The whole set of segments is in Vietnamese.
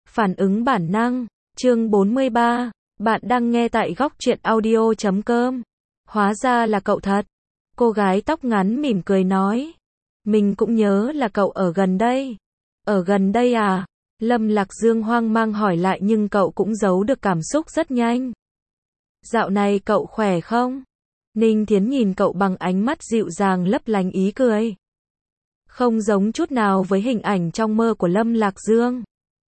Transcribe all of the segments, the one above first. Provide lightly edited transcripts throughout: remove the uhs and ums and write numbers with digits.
Phản ứng bản năng, chương 43, bạn đang nghe tại góc truyện audio.com. Hóa ra là cậu thật. Cô gái tóc ngắn mỉm cười nói. Mình cũng nhớ là cậu ở gần đây. Ở gần đây à? Lâm Lạc Dương hoang mang hỏi lại nhưng cậu cũng giấu được cảm xúc rất nhanh. Dạo này cậu khỏe không? Ninh Thiến nhìn cậu bằng ánh mắt dịu dàng lấp lánh ý cười. Không giống chút nào với hình ảnh trong mơ của Lâm Lạc Dương.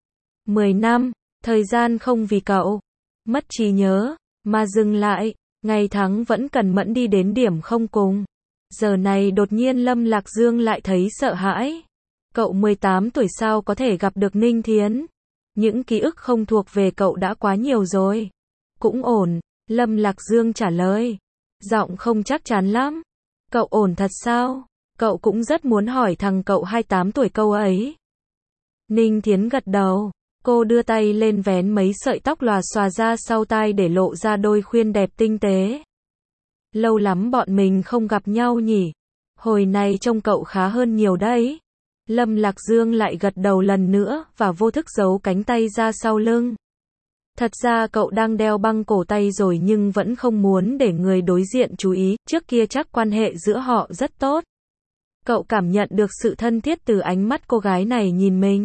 10 năm, thời gian không vì cậu mất trí nhớ mà dừng lại, ngày tháng vẫn cần mẫn đi đến điểm không cùng. Giờ này đột nhiên Lâm Lạc Dương lại thấy sợ hãi. Cậu 18 tuổi sao có thể gặp được Ninh Thiến? Những ký ức không thuộc về cậu đã quá nhiều rồi. Cũng ổn, Lâm Lạc Dương trả lời. Giọng không chắc chắn lắm. Cậu ổn thật sao? Cậu cũng rất muốn hỏi thằng cậu 28 tuổi câu ấy. Ninh Thiến gật đầu. Cô đưa tay lên vén mấy sợi tóc lòa xòa ra sau tai để lộ ra đôi khuyên đẹp tinh tế. Lâu lắm bọn mình không gặp nhau nhỉ? Hồi này trông cậu khá hơn nhiều đấy. Lâm Lạc Dương lại gật đầu lần nữa và vô thức giấu cánh tay ra sau lưng. Thật ra cậu đang đeo băng cổ tay rồi nhưng vẫn không muốn để người đối diện chú ý, trước kia chắc quan hệ giữa họ rất tốt. Cậu cảm nhận được sự thân thiết từ ánh mắt cô gái này nhìn mình.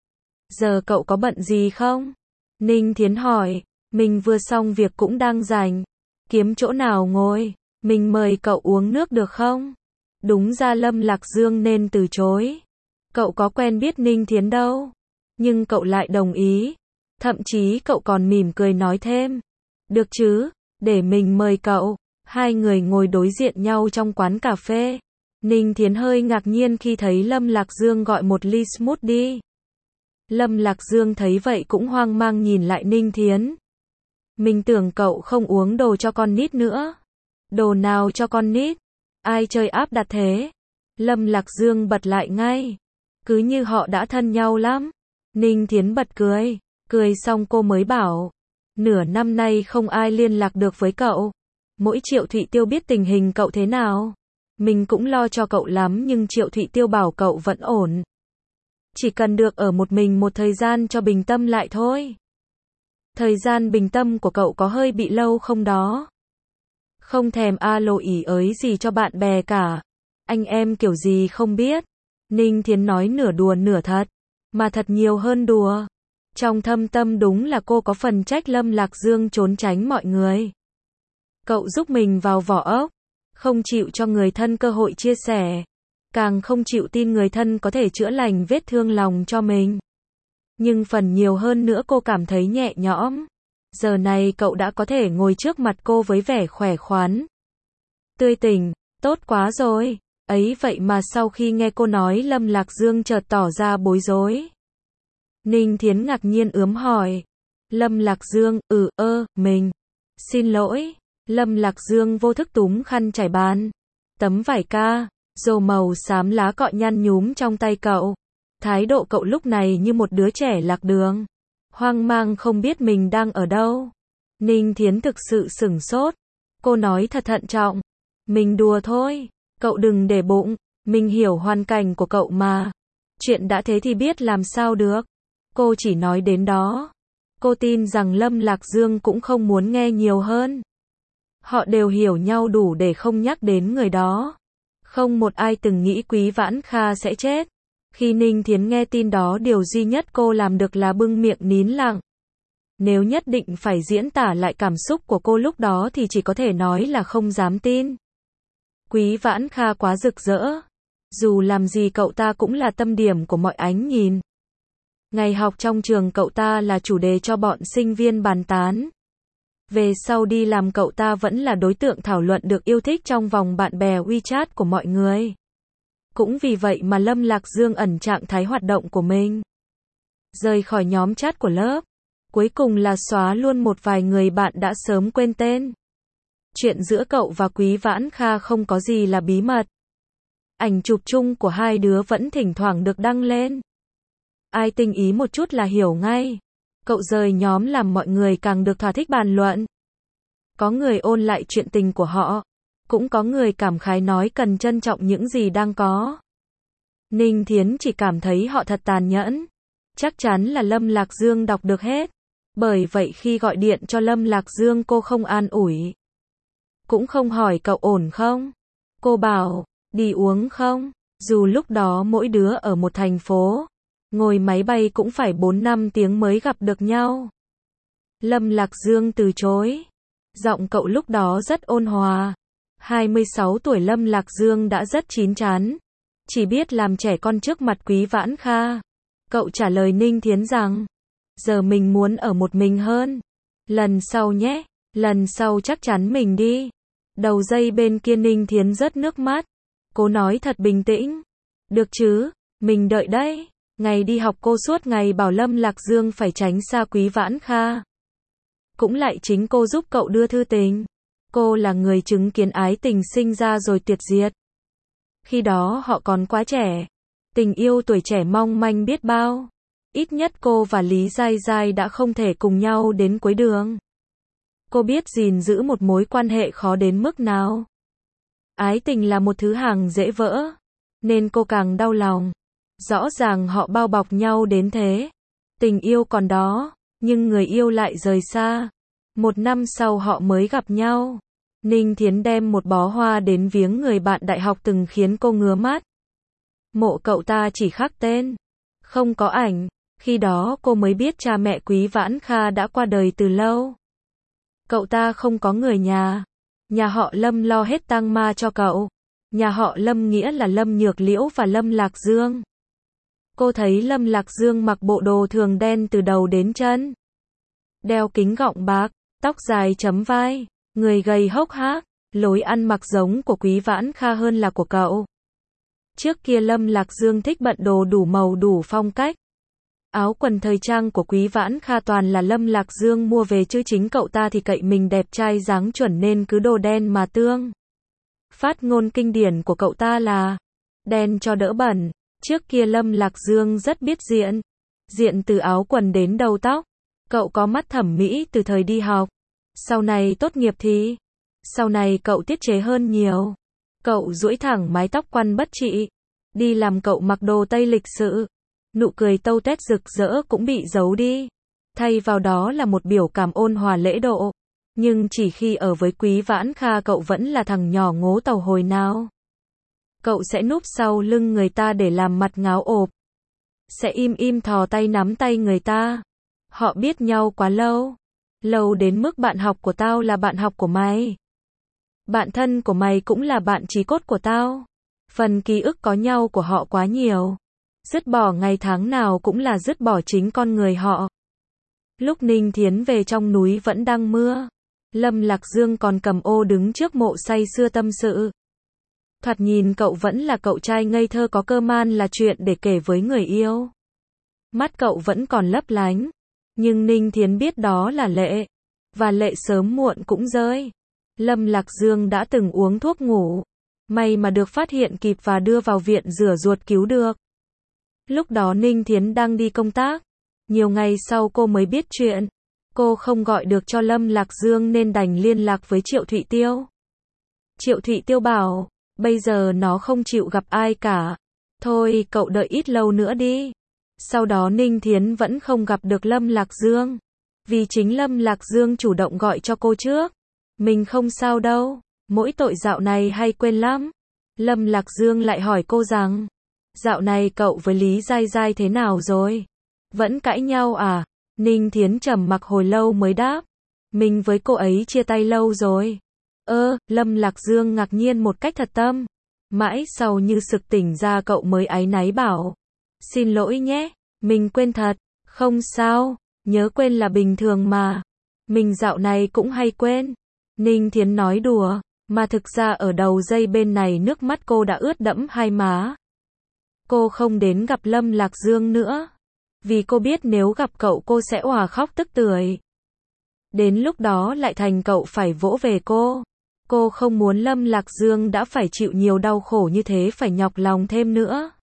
Giờ cậu có bận gì không? Ninh Thiến hỏi. Mình vừa xong việc cũng đang rảnh. Kiếm chỗ nào ngồi. Mình mời cậu uống nước được không? Đúng ra Lâm Lạc Dương nên từ chối. Cậu có quen biết Ninh Thiến đâu. Nhưng cậu lại đồng ý. Thậm chí cậu còn mỉm cười nói thêm. Được chứ, để mình mời cậu. Hai người ngồi đối diện nhau trong quán cà phê. Ninh Thiến hơi ngạc nhiên khi thấy Lâm Lạc Dương gọi một ly smoothie. Lâm Lạc Dương thấy vậy cũng hoang mang nhìn lại Ninh Thiến. Mình tưởng cậu không uống đồ cho con nít nữa. Đồ nào cho con nít? Ai chơi áp đặt thế? Lâm Lạc Dương bật lại ngay. Cứ như họ đã thân nhau lắm. Ninh Thiến bật cười. Cười xong cô mới bảo. Nửa năm nay không ai liên lạc được với cậu. Mỗi Triệu Thụy Tiêu biết tình hình cậu thế nào. Mình cũng lo cho cậu lắm nhưng Triệu Thụy Tiêu bảo cậu vẫn ổn. Chỉ cần được ở một mình một thời gian cho bình tâm lại thôi. Thời gian bình tâm của cậu có hơi bị lâu không đó? Không thèm alo ỉ ới gì cho bạn bè cả. Anh em kiểu gì không biết. Ninh Thiến nói nửa đùa nửa thật. Mà thật nhiều hơn đùa. Trong thâm tâm đúng là cô có phần trách Lâm Lạc Dương trốn tránh mọi người. Cậu giúp mình vào vỏ ốc. Không chịu cho người thân cơ hội chia sẻ. Càng không chịu tin người thân có thể chữa lành vết thương lòng cho mình. Nhưng phần nhiều hơn nữa cô cảm thấy nhẹ nhõm. Giờ này cậu đã có thể ngồi trước mặt cô với vẻ khỏe khoắn. Tươi tỉnh, tốt quá rồi. Ấy vậy mà sau khi nghe cô nói Lâm Lạc Dương chợt tỏ ra bối rối. Ninh Thiến ngạc nhiên ướm hỏi. Lâm Lạc Dương, mình. Xin lỗi. Lâm Lạc Dương vô thức túm khăn trải bàn. Tấm vải ca. Dầu màu xám lá cọ nhăn nhúm trong tay cậu. Thái độ cậu lúc này như một đứa trẻ lạc đường. Hoang mang không biết mình đang ở đâu. Ninh Thiến thực sự sửng sốt. Cô nói thật thận trọng. Mình đùa thôi. Cậu đừng để bụng. Mình hiểu hoàn cảnh của cậu mà. Chuyện đã thế thì biết làm sao được. Cô chỉ nói đến đó. Cô tin rằng Lâm Lạc Dương cũng không muốn nghe nhiều hơn. Họ đều hiểu nhau đủ để không nhắc đến người đó. Không một ai từng nghĩ Quý Vãn Kha sẽ chết. Khi Ninh Thiến nghe tin đó điều duy nhất cô làm được là bưng miệng nín lặng. Nếu nhất định phải diễn tả lại cảm xúc của cô lúc đó thì chỉ có thể nói là không dám tin. Quý Vãn Kha quá rực rỡ. Dù làm gì cậu ta cũng là tâm điểm của mọi ánh nhìn. Ngày học trong trường cậu ta là chủ đề cho bọn sinh viên bàn tán. Về sau đi làm cậu ta vẫn là đối tượng thảo luận được yêu thích trong vòng bạn bè WeChat của mọi người. Cũng vì vậy mà Lâm Lạc Dương ẩn trạng thái hoạt động của mình. Rời khỏi nhóm chat của lớp. Cuối cùng là xóa luôn một vài người bạn đã sớm quên tên. Chuyện giữa cậu và Quý Vãn Kha không có gì là bí mật. Ảnh chụp chung của hai đứa vẫn thỉnh thoảng được đăng lên. Ai tinh ý một chút là hiểu ngay. Cậu rời nhóm làm mọi người càng được thỏa thích bàn luận. Có người ôn lại chuyện tình của họ. Cũng có người cảm khái nói cần trân trọng những gì đang có. Ninh Thiến chỉ cảm thấy họ thật tàn nhẫn. Chắc chắn là Lâm Lạc Dương đọc được hết. Bởi vậy khi gọi điện cho Lâm Lạc Dương cô không an ủi. Cũng không hỏi cậu ổn không. Cô bảo, đi uống không? Dù lúc đó mỗi đứa ở một thành phố, ngồi máy bay cũng phải 4-5 tiếng mới gặp được nhau. Lâm Lạc Dương từ chối. Giọng cậu lúc đó rất ôn hòa. 26 tuổi Lâm Lạc Dương đã rất chín chắn. Chỉ biết làm trẻ con trước mặt Quý Vãn Kha. Cậu trả lời Ninh Thiến rằng, giờ mình muốn ở một mình hơn. Lần sau nhé, lần sau chắc chắn mình đi. Đầu dây bên kia Ninh Thiến rớt nước mắt. Cô nói thật bình tĩnh. Được chứ, mình đợi đấy. Ngày đi học cô suốt ngày bảo Lâm Lạc Dương phải tránh xa Quý Vãn Kha. Cũng lại chính cô giúp cậu đưa thư tình. Cô là người chứng kiến ái tình sinh ra rồi tuyệt diệt. Khi đó họ còn quá trẻ. Tình yêu tuổi trẻ mong manh biết bao. Ít nhất cô và Lý Giai Giai đã không thể cùng nhau đến cuối đường. Cô biết gìn giữ một mối quan hệ khó đến mức nào. Ái tình là một thứ hàng dễ vỡ. Nên cô càng đau lòng. Rõ ràng họ bao bọc nhau đến thế. Tình yêu còn đó, nhưng người yêu lại rời xa. 1 năm sau họ mới gặp nhau. Ninh Thiến đem một bó hoa đến viếng người bạn đại học từng khiến cô ngứa mắt. Mộ cậu ta chỉ khắc tên, không có ảnh. Khi đó cô mới biết cha mẹ Quý Vãn Kha đã qua đời từ lâu. Cậu ta không có người nhà. Nhà họ Lâm lo hết tang ma cho cậu. Nhà họ Lâm nghĩa là Lâm Nhược Liễu và Lâm Lạc Dương. Cô thấy Lâm Lạc Dương mặc bộ đồ thường đen từ đầu đến chân. Đeo kính gọng bạc, tóc dài chấm vai, người gầy hốc hác, lối ăn mặc giống của Quý Vãn Kha hơn là của cậu. Trước kia Lâm Lạc Dương thích bận đồ đủ màu đủ phong cách. Áo quần thời trang của Quý Vãn Kha toàn là Lâm Lạc Dương mua về chứ chính cậu ta thì cậy mình đẹp trai dáng chuẩn nên cứ đồ đen mà tương. Phát ngôn kinh điển của cậu ta là đen cho đỡ bẩn. Trước kia Lâm Lạc Dương rất biết diện. Diện từ áo quần đến đầu tóc. Cậu có mắt thẩm mỹ từ thời đi học. Sau này tốt nghiệp thì sau này cậu tiết chế hơn nhiều. Cậu duỗi thẳng mái tóc quăn bất trị. Đi làm cậu mặc đồ Tây lịch sự. Nụ cười tâu tuét rực rỡ cũng bị giấu đi. Thay vào đó là một biểu cảm ôn hòa lễ độ. Nhưng chỉ khi ở với Quý Vãn Kha cậu vẫn là thằng nhỏ ngố tàu hồi nào. Cậu sẽ núp sau lưng người ta để làm mặt ngáo ộp. Sẽ im im thò tay nắm tay người ta. Họ biết nhau quá lâu. Lâu đến mức bạn học của tao là bạn học của mày. Bạn thân của mày cũng là bạn chí cốt của tao. Phần ký ức có nhau của họ quá nhiều. Dứt bỏ ngày tháng nào cũng là dứt bỏ chính con người họ. Lúc Ninh Thiến về trong núi vẫn đang mưa. Lâm Lạc Dương còn cầm ô đứng trước mộ say sưa tâm sự. Thoạt nhìn cậu vẫn là cậu trai ngây thơ có cơ man là chuyện để kể với người yêu. Mắt cậu vẫn còn lấp lánh. Nhưng Ninh Thiến biết đó là lệ. Và lệ sớm muộn cũng rơi. Lâm Lạc Dương đã từng uống thuốc ngủ. May mà được phát hiện kịp và đưa vào viện rửa ruột cứu được. Lúc đó Ninh Thiến đang đi công tác. Nhiều ngày sau cô mới biết chuyện. Cô không gọi được cho Lâm Lạc Dương nên đành liên lạc với Triệu Thụy Tiêu. Triệu Thụy Tiêu bảo, bây giờ nó không chịu gặp ai cả. Thôi cậu đợi ít lâu nữa đi. Sau đó Ninh Thiến vẫn không gặp được Lâm Lạc Dương. Vì chính Lâm Lạc Dương chủ động gọi cho cô trước. Mình không sao đâu, mỗi tội dạo này hay quên lắm. Lâm Lạc Dương lại hỏi cô rằng, dạo này cậu với Lý Giai Giai thế nào rồi? Vẫn cãi nhau à? Ninh Thiến trầm mặc hồi lâu mới đáp, mình với cô ấy chia tay lâu rồi. Lâm Lạc Dương ngạc nhiên một cách thật tâm. Mãi sau như sực tỉnh ra cậu mới áy náy bảo, xin lỗi nhé, mình quên thật. Không sao, nhớ quên là bình thường mà. Mình dạo này cũng hay quên. Ninh Thiến nói đùa, mà thực ra ở đầu dây bên này nước mắt cô đã ướt đẫm hai má. Cô không đến gặp Lâm Lạc Dương nữa. Vì cô biết nếu gặp cậu cô sẽ òa khóc tức tưởi. Đến lúc đó lại thành cậu phải vỗ về cô. Cô không muốn Lâm Lạc Dương đã phải chịu nhiều đau khổ như thế phải nhọc lòng thêm nữa.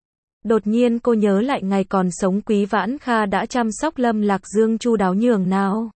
Đột nhiên cô nhớ lại ngày còn sống Quý Vãn Kha đã chăm sóc Lâm Lạc Dương chu đáo nhường nào.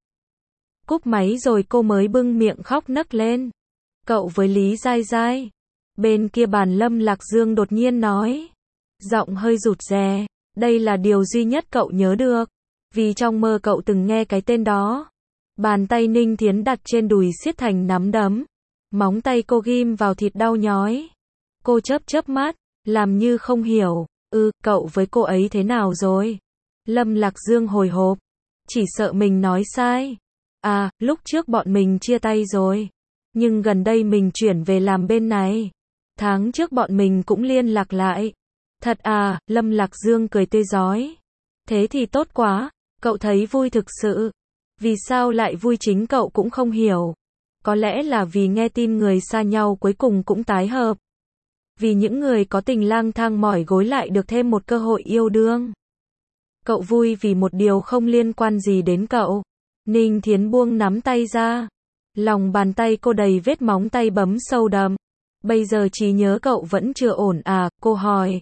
Cúp máy rồi cô mới bưng miệng khóc nấc lên. Cậu với Lý Giai Giai. Bên kia bàn Lâm Lạc Dương đột nhiên nói. Giọng hơi rụt rè. Đây là điều duy nhất cậu nhớ được. Vì trong mơ cậu từng nghe cái tên đó. Bàn tay Ninh Thiến đặt trên đùi siết thành nắm đấm. Móng tay cô ghim vào thịt đau nhói. Cô chớp chớp mắt, làm như không hiểu. Cậu với cô ấy thế nào rồi? Lâm Lạc Dương hồi hộp. Chỉ sợ mình nói sai. Lúc trước bọn mình chia tay rồi. Nhưng gần đây mình chuyển về làm bên này. Tháng trước bọn mình cũng liên lạc lại. Thật à? Lâm Lạc Dương cười tươi rói. Thế thì tốt quá. Cậu thấy vui thực sự. Vì sao lại vui chính cậu cũng không hiểu. Có lẽ là vì nghe tin người xa nhau cuối cùng cũng tái hợp. Vì những người có tình lang thang mỏi gối lại được thêm một cơ hội yêu đương. Cậu vui vì một điều không liên quan gì đến cậu. Ninh Thiến buông nắm tay ra. Lòng bàn tay cô đầy vết móng tay bấm sâu đậm. Bây giờ trí nhớ cậu vẫn chưa ổn à? Cô hỏi.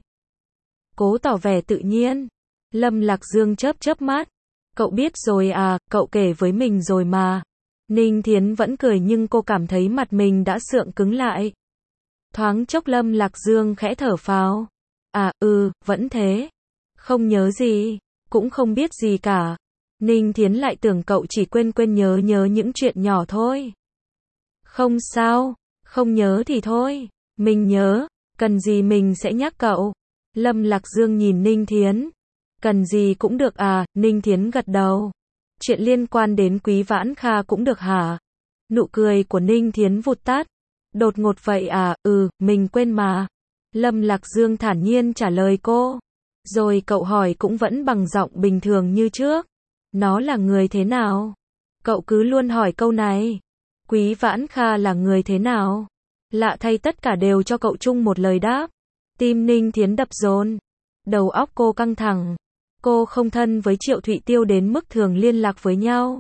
Cố tỏ vẻ tự nhiên. Lâm Lạc Dương chớp chớp mắt. Cậu biết rồi à? Cậu kể với mình rồi mà. Ninh Thiến vẫn cười nhưng cô cảm thấy mặt mình đã sượng cứng lại. Thoáng chốc Lâm Lạc Dương khẽ thở phào. Vẫn thế. Không nhớ gì. Cũng không biết gì cả. Ninh Thiến lại tưởng cậu chỉ quên nhớ những chuyện nhỏ thôi. Không sao. Không nhớ thì thôi. Mình nhớ. Cần gì mình sẽ nhắc cậu. Lâm Lạc Dương nhìn Ninh Thiến. Cần gì cũng được à? Ninh Thiến gật đầu. Chuyện liên quan đến Quý Vãn Kha cũng được hả? Nụ cười của Ninh Thiến vụt tắt. Đột ngột vậy à? Mình quên mà. Lâm Lạc Dương thản nhiên trả lời cô. Rồi cậu hỏi cũng vẫn bằng giọng bình thường như trước. Nó là người thế nào? Cậu cứ luôn hỏi câu này. Quý Vãn Kha là người thế nào? Lạ thay tất cả đều cho cậu chung một lời đáp. Tim Ninh Thiến đập dồn. Đầu óc cô căng thẳng. Cô không thân với Triệu Thụy Tiêu đến mức thường liên lạc với nhau.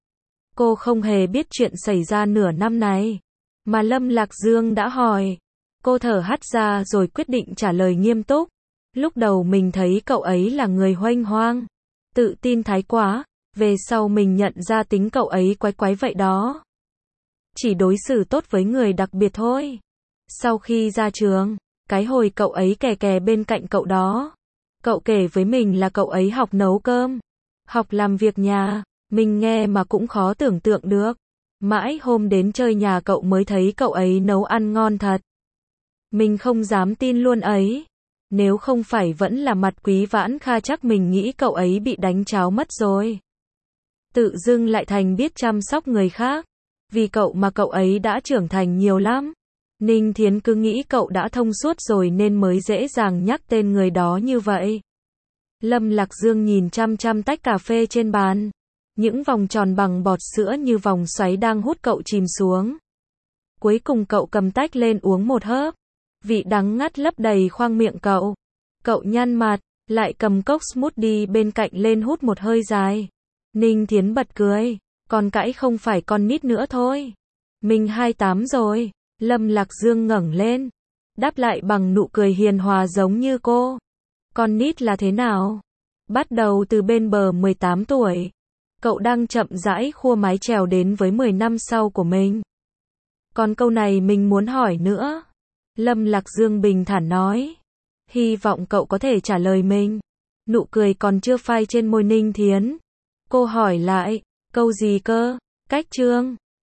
Cô không hề biết chuyện xảy ra nửa năm này. Mà Lâm Lạc Dương đã hỏi. Cô thở hắt ra rồi quyết định trả lời nghiêm túc. Lúc đầu mình thấy cậu ấy là người huênh hoang. Tự tin thái quá. Về sau mình nhận ra tính cậu ấy quái quái vậy đó. Chỉ đối xử tốt với người đặc biệt thôi. Sau khi ra trường, cái hồi cậu ấy kè bên cạnh cậu đó. Cậu kể với mình là cậu ấy học nấu cơm. Học làm việc nhà. Mình nghe mà cũng khó tưởng tượng được. Mãi hôm đến chơi nhà cậu mới thấy cậu ấy nấu ăn ngon thật. Mình không dám tin luôn ấy. Nếu không phải vẫn là mặt Quý Vãn Kha chắc mình nghĩ cậu ấy bị đánh cháo mất rồi. Tự dưng lại thành biết chăm sóc người khác. Vì cậu mà cậu ấy đã trưởng thành nhiều lắm. Ninh Thiến cứ nghĩ cậu đã thông suốt rồi nên mới dễ dàng nhắc tên người đó như vậy. Lâm Lạc Dương nhìn chăm chăm tách cà phê trên bàn. Những vòng tròn bằng bọt sữa như vòng xoáy đang hút cậu chìm xuống. Cuối cùng cậu cầm tách lên uống một hớp. Vị đắng ngắt lấp đầy khoang miệng cậu. Cậu nhăn mặt, lại cầm cốc smoothie bên cạnh lên hút một hơi dài. Ninh Thiến bật cười. Con cãi không phải con nít nữa thôi. Mình 28 rồi. Lâm Lạc Dương ngẩng lên. Đáp lại bằng nụ cười hiền hòa giống như cô. Con nít là thế nào? Bắt đầu từ bên bờ 18 tuổi. Cậu đang chậm rãi khua mái chèo đến với 10 năm sau của mình. Còn câu này mình muốn hỏi nữa. Lâm Lạc Dương bình thản nói. Hy vọng cậu có thể trả lời mình. Nụ cười còn chưa phai trên môi Ninh Thiến. Cô hỏi lại. Câu gì cơ? Cách chương.